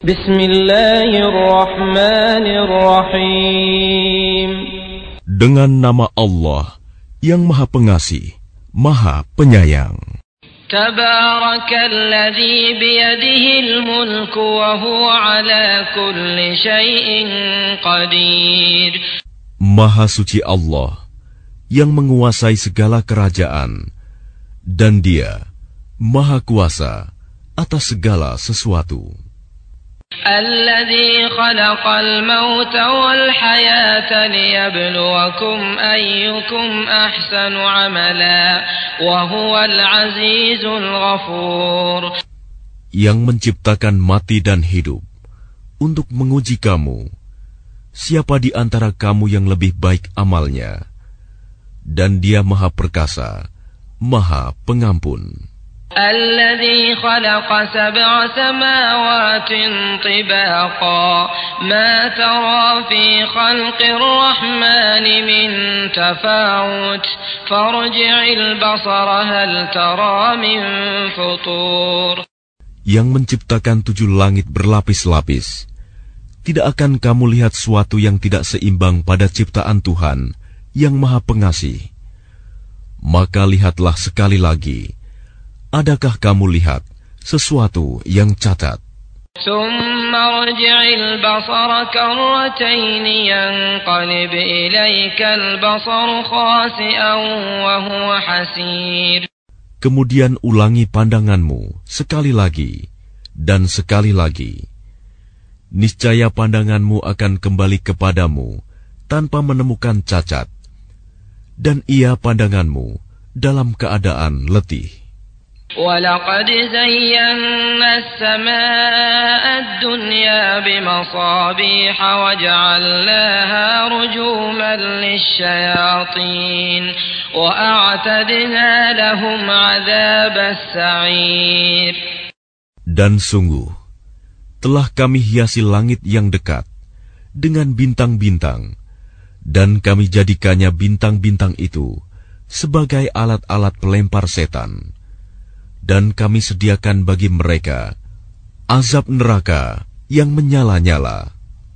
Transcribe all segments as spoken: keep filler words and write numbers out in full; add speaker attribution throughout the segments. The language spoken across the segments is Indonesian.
Speaker 1: Bismillahirrahmanirrahim.
Speaker 2: Dengan nama Allah yang Maha Pengasih, Maha Penyayang.
Speaker 1: Tabarakalladzi biyadihil mulku wa huwa ala kulli syai'in qadir.
Speaker 2: Maha suci Allah yang menguasai segala kerajaan, dan Dia Maha Kuasa atas segala sesuatu.
Speaker 1: Alladzi khalaqal mauta wal hayata liyabluwakum ayyukum ahsanu amala wa huwal azizul ghafur.
Speaker 2: Yang menciptakan mati dan hidup untuk menguji kamu, siapa di antara kamu yang lebih baik amalnya, dan Dia Maha Perkasa, Maha Pengampun.
Speaker 1: الذي خلق سبع سماوات طباقا ما ترى في خلق الرحمن من تفاوت فارجع البصر هل ترى من فطور.
Speaker 2: Yang menciptakan tujuh langit berlapis-lapis, tidak akan kamu lihat suatu yang tidak seimbang pada ciptaan Tuhan yang Maha Pengasih. Maka lihatlah sekali lagi, adakah kamu lihat sesuatu yang cacat? Kemudian ulangi pandanganmu sekali lagi dan sekali lagi. Niscaya pandanganmu akan kembali kepadamu tanpa menemukan cacat, dan ia pandanganmu dalam keadaan letih.
Speaker 1: وَلَقَدْ زَيَّنَّا السَّمَاءَ الدُّنْيَا بِمَصَابِيحَ وَجَعَلْنَاهَا رُجُومًا لِلشَّيَاطِينِ وَأَعْتَدْنَا لَهُمْ عَذَابَ السَّعِيرِ.
Speaker 2: Dan sungguh, telah kami hiasi langit yang dekat dengan bintang-bintang, dan kami jadikannya bintang-bintang itu sebagai alat-alat pelempar setan. Dan kami sediakan bagi mereka azab neraka yang menyala-nyala.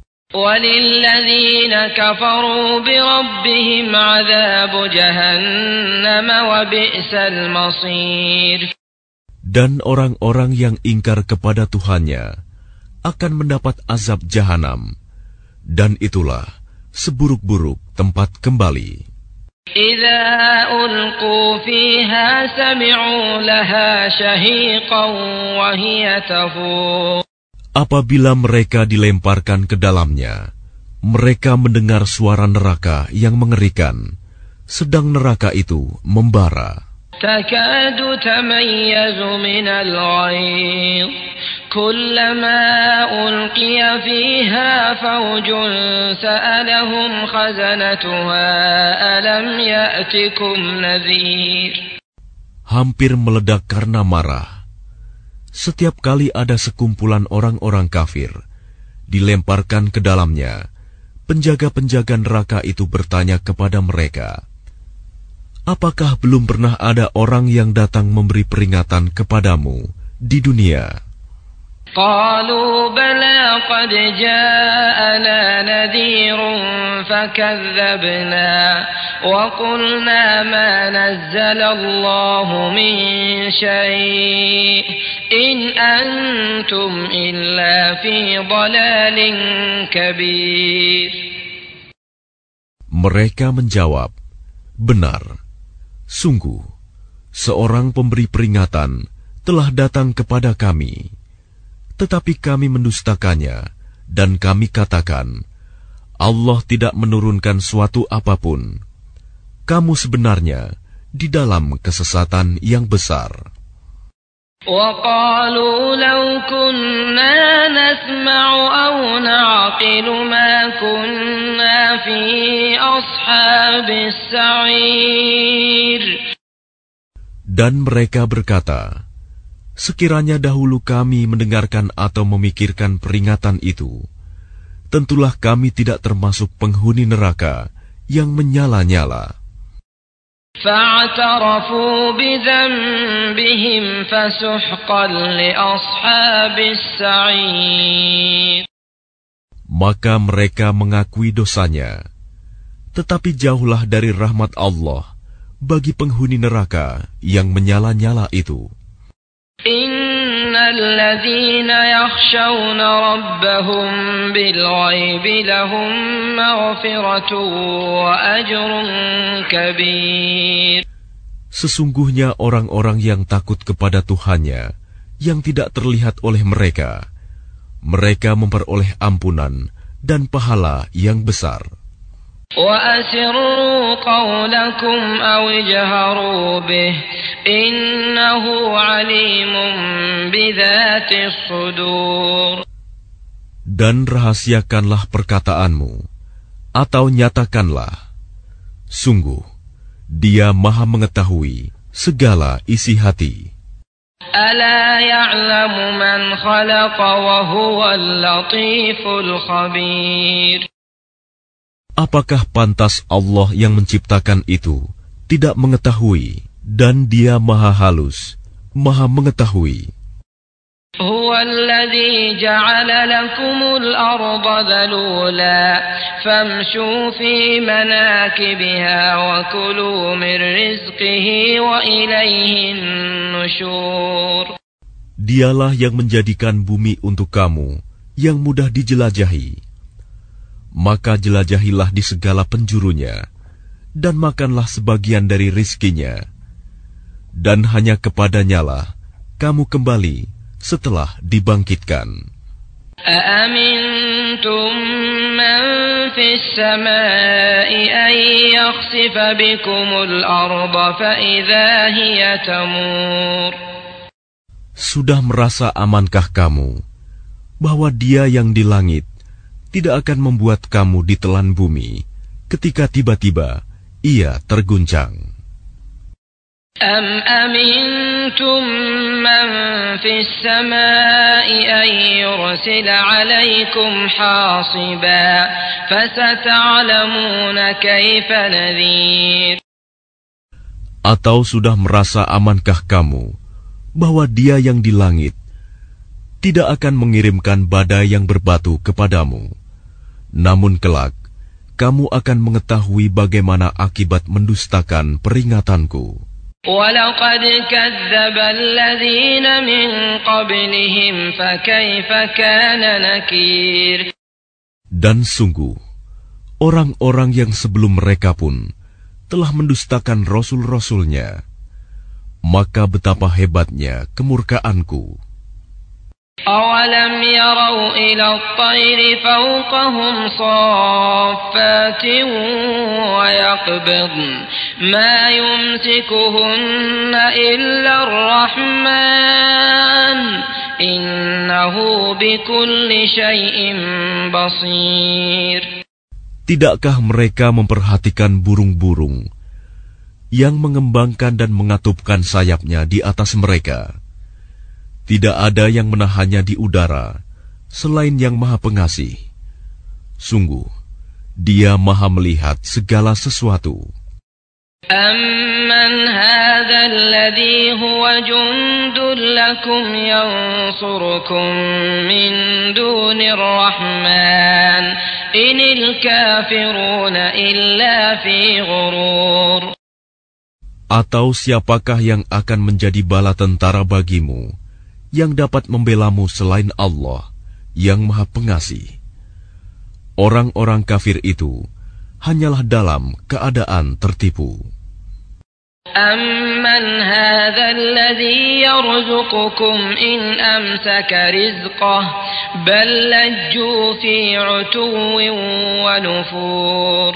Speaker 1: وَلِلَّذِينَ كَفَرُوا بِرَبِّهِمْ عَذَابُ جَهَنَّمَ وَبِئْسَ الْمَصِيرُ.
Speaker 2: Dan orang-orang yang ingkar kepada Tuhannya akan mendapat azab jahanam, dan itulah seburuk-buruk tempat kembali.
Speaker 1: إِذَا أُلْقُوا فِيهَا سَمِعُوا لَهَا شَهِيقًا وَهِيَ تَفُورُ.
Speaker 2: Apabila mereka dilemparkan ke dalamnya, mereka mendengar suara neraka yang mengerikan, sedang neraka itu membara.
Speaker 1: تَكَادُ تَمَيَّزُ مِنَ الْغَيْظِ كُلَّمَا أُلْقِيَ فِيهَا فَوْجٌ سَأَلَهُمْ خَزَنَتُهَا أَلَمْ يَأْتِكُمْ نَذِيرٌ.
Speaker 2: Hampir meledak karena marah. Setiap kali ada sekumpulan orang-orang kafir dilemparkan ke dalamnya, penjaga-penjaga neraka itu bertanya kepada mereka, apakah belum pernah ada orang yang datang memberi peringatan kepadamu di dunia?
Speaker 1: قالوا بلى قد جاءنا نذير فكذبنا وقلنا ما نزل الله من شيء إن أنتم إلا في ضلال كبير.
Speaker 2: Mereka menjawab, benar, sungguh seorang pemberi peringatan telah datang kepada kami. Tetapi kami mendustakannya, dan kami katakan, Allah tidak menurunkan suatu apapun. Kamu sebenarnya di dalam kesesatan yang besar.
Speaker 1: وَقَالُوا لَوْ كُنَّا نَسْمَعُ أَوْ نَعْقِلُ مَا كُنَّا فِي أَصْحَابِ السَّعِيرِ.
Speaker 2: Dan mereka berkata, sekiranya dahulu kami mendengarkan atau memikirkan peringatan itu, tentulah kami tidak termasuk penghuni neraka yang menyala-nyala.
Speaker 1: فَاعْتَرَفُوا بِذَنبِهِمْ فَسُحْقًا لِأَصْحَابِ السَّعِيرِ.
Speaker 2: maka mereka mengakui dosanya. Tetapi jauhlah dari rahmat Allah bagi penghuni neraka yang menyala-nyala itu.
Speaker 1: Innal ladzina yakhshawna rabbahum bil ghaibi lahum maghfiratun wa ajrun kabir.
Speaker 2: Sesungguhnya orang-orang yang takut kepada Tuhannya yang tidak terlihat oleh mereka, mereka memperoleh ampunan dan pahala yang besar.
Speaker 1: Wa asirru qawlakum aw ijharu bih innahu alimun bidzatis sudur.
Speaker 2: Dan rahasiakanlah perkataanmu atau nyatakanlah, sungguh Dia Maha mengetahui segala isi hati.
Speaker 1: Ala ya'lamu man khalaqa wa huwal latiful khabir.
Speaker 2: Apakah pantas Allah yang menciptakan itu tidak mengetahui, dan Dia Maha halus, Maha mengetahui.
Speaker 1: هو الذي جعل لكم الأرض ذلولا فامشوا في مناكبها وكلوا من رزقه وإليه النشور.
Speaker 2: Dialah yang menjadikan bumi untuk kamu yang mudah dijelajahi. Maka jelajahilah di segala penjurunya dan makanlah sebagian dari rizkinya. Dan hanya kepadanyalah kamu kembali setelah dibangkitkan.
Speaker 1: أأمنتم من في السماء أن يخسف بكم الأرض فإذا هي تمور.
Speaker 2: Sudah merasa amankah kamu bahwa Dia yang di langit tidak akan membuat kamu ditelan bumi ketika tiba-tiba Ia terguncang?
Speaker 1: أم أمنتم من في السماء أن يرسل عليكم حاصبا فستعلمون كيف نذير.
Speaker 2: Atau sudah merasa amankah kamu bahwa Dia yang di langit tidak akan mengirimkan badai yang berbatu kepadamu? Namun kelak kamu akan mengetahui bagaimana akibat mendustakan peringatanku.
Speaker 1: وَلَقَدْ كَذَّبَ الَّذِينَ مِنْ قَبْلِهِمْ فَكَيْفَ كَانَ نَكِيرِ. Dan sungguh, orang-orang yang sebelum mereka pun telah mendustakan rasul-rasulnya, maka betapa hebatnya kemurkaanku. أَوَلَمْ يَرَوْا إِلَى الطَّيْرِ فَوْقَهُمْ صَافَّاتٍ وَيَقْبِضْنَ مَا يُمْسِكُهُنَّ إِلَّا الرَّحْمَنُ إِنَّهُ بِكُلِّ شَيْءٍ بَصِيرٌ.
Speaker 2: Tidakkah mereka memperhatikan burung-burung yang mengembangkan dan mengatupkan sayapnya di atas mereka? Tidak ada yang menahannya di udara selain Yang Maha Pengasih. Sungguh, Dia Maha melihat segala sesuatu.
Speaker 1: أَمَّنْ هَذَا الَّذِي هُوَ جُنْدٌ لَكُمْ يَنْصُرُكُمْ مِنْ دُونِ الرَّحْمَنِ إِنِ الْكَافِرُونَ إِلَّا فِي غُرُورٍ.
Speaker 2: Atau siapakah yang akan menjadi bala tentara bagimu yang dapat membelamu selain Allah yang Maha Pengasih? Orang-orang kafir itu hanyalah dalam keadaan tertipu.
Speaker 1: أَمَّنْ هَذَا الَّذِي يَرْزُقُكُمْ إِنْ أَمْسَكَ رِزْقَهُ بَلْ لَجُّوا فِي عُتُوٍّ وَنُفُورٍ.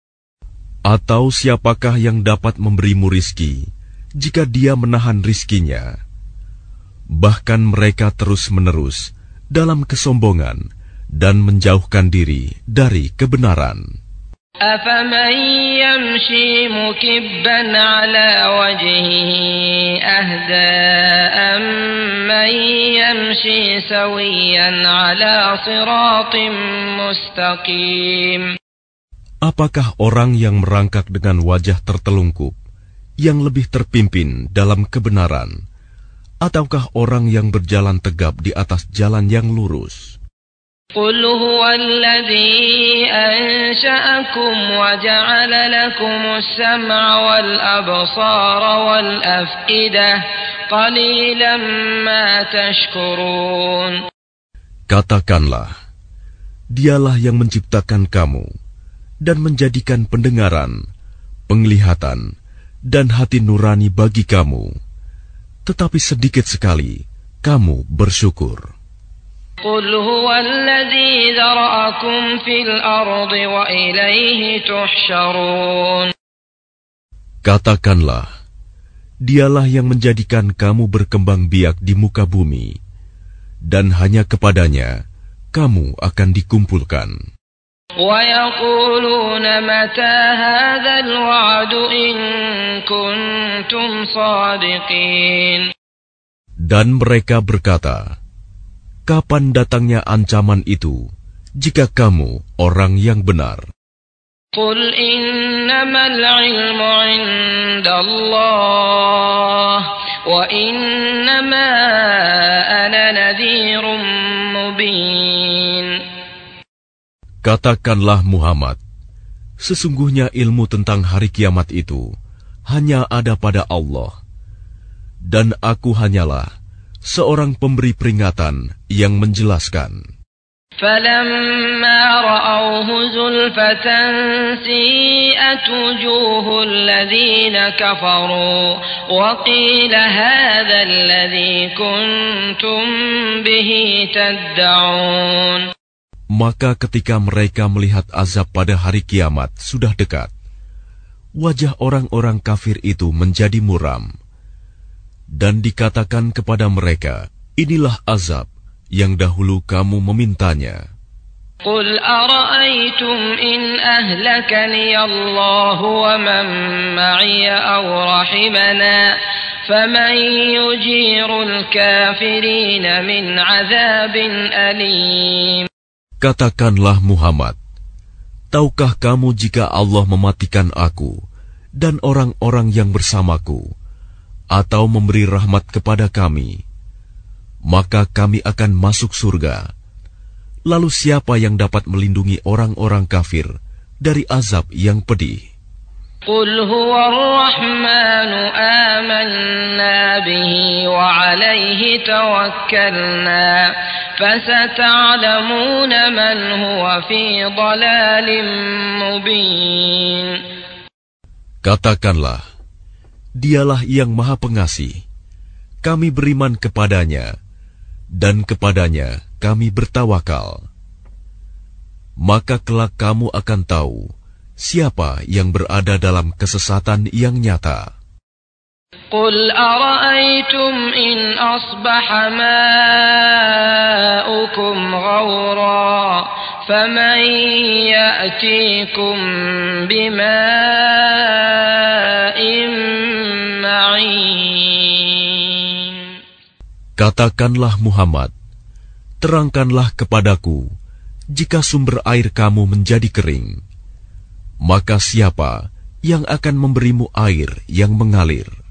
Speaker 2: Atau siapakah yang dapat memberimu rizki jika Dia menahan rizkinya? Bahkan mereka terus-menerus dalam kesombongan dan menjauhkan diri dari kebenaran.
Speaker 1: أَفَمَنْ يَمْشِي مُكِبًّا عَلَى وَجْهِهِ أَهْدَىٰ أَمَّنْ يَمْشِي سَوِيًّا عَلَى صِرَاطٍ مُسْتَقِيمٍ.
Speaker 2: Apakah orang yang merangkak dengan wajah tertelungkup yang lebih terpimpin dalam kebenaran, ataukah orang yang berjalan tegap di atas jalan yang lurus?
Speaker 1: قل هو الذي أنشأكم وجعل لكم السمع والأبصار والأفئدة قليلا ما تشكرون.
Speaker 2: Katakanlah, Dialah yang menciptakan kamu dan menjadikan pendengaran, penglihatan, dan hati nurani bagi kamu. Tetapi sedikit sekali kamu bersyukur.
Speaker 1: قل هو الذي ذرأكم في الأرض وإليه تحشرون.
Speaker 2: Katakanlah, Dialah yang menjadikan kamu berkembang biak di muka bumi, dan hanya kepadanya kamu akan dikumpulkan.
Speaker 1: وَيَقُولُونَ مَتَى هَذَا الْوَعْدُ إِن كُنتُمْ صَادِقِينَ.
Speaker 2: Dan mereka berkata, kapan datangnya ancaman itu, jika kamu orang yang benar?
Speaker 1: قُلْ إِنَّمَا الْعِلْمُ عِندَ اللَّهِ وَإِنَّمَا أَنَا نَذِيرٌ مُبِينٌ.
Speaker 2: Katakanlah Muhammad, sesungguhnya ilmu tentang hari kiamat itu hanya ada pada Allah, dan aku hanyalah seorang pemberi peringatan yang menjelaskan.
Speaker 1: فَلَمَّا رَأَوْهُ زُلْفَةً سِيئَتْ وُجُوهُ الَّذِينَ كَفَرُوا وَقِيلَ هَذَا الَّذِي كُنتُم بِهِ تَدَّعُونَ.
Speaker 2: Maka ketika mereka melihat azab pada hari kiamat sudah dekat, wajah orang-orang kafir itu menjadi muram, dan dikatakan kepada mereka, inilah azab yang dahulu kamu memintanya.
Speaker 1: قُلْ أَرَأَيْتُمْ إِنْ أَهْلَكَنِيَ اللَّهُ وَمَنْ مَعِيَ أَوْ رَحِمَنَا فَمَنْ يُجِيرُ الْكَافِرِينَ مِنْ عَذَابٍ أَلِيمٍ.
Speaker 2: Katakanlah Muhammad, tahukah kamu jika Allah mematikan aku dan orang-orang yang bersamaku, atau memberi rahmat kepada kami, maka kami akan masuk surga. Lalu siapa yang dapat melindungi orang-orang kafir dari azab yang pedih?
Speaker 1: قُلْ هُوَ الرَّحْمَنُ آمَنَّا بِهِ وَعَلَيْهِ تَوَكَّلْنَا فَسَتَعْلَمُونَ مَنْ هُوَ فِي ضَلَالٍ مُبِينٍ.
Speaker 2: Katakanlah, Dialah yang Maha Pengasih. Kami beriman kepadanya, dan kepadanya kami bertawakal. Maka kelak kamu akan tahu siapa yang berada dalam kesesatan yang nyata.
Speaker 1: قُلْ أَرَأَيْتُمْ إِنْ أَصْبَحَ مَاؤُكُمْ غَوْرًا فَمَنْ يَأْتِيكُمْ بِمَاءٍ مَعِينٍ.
Speaker 2: Katakanlah Muhammad, terangkanlah kepadaku jika sumber air kamu menjadi kering, maka siapa yang akan memberimu air yang mengalir?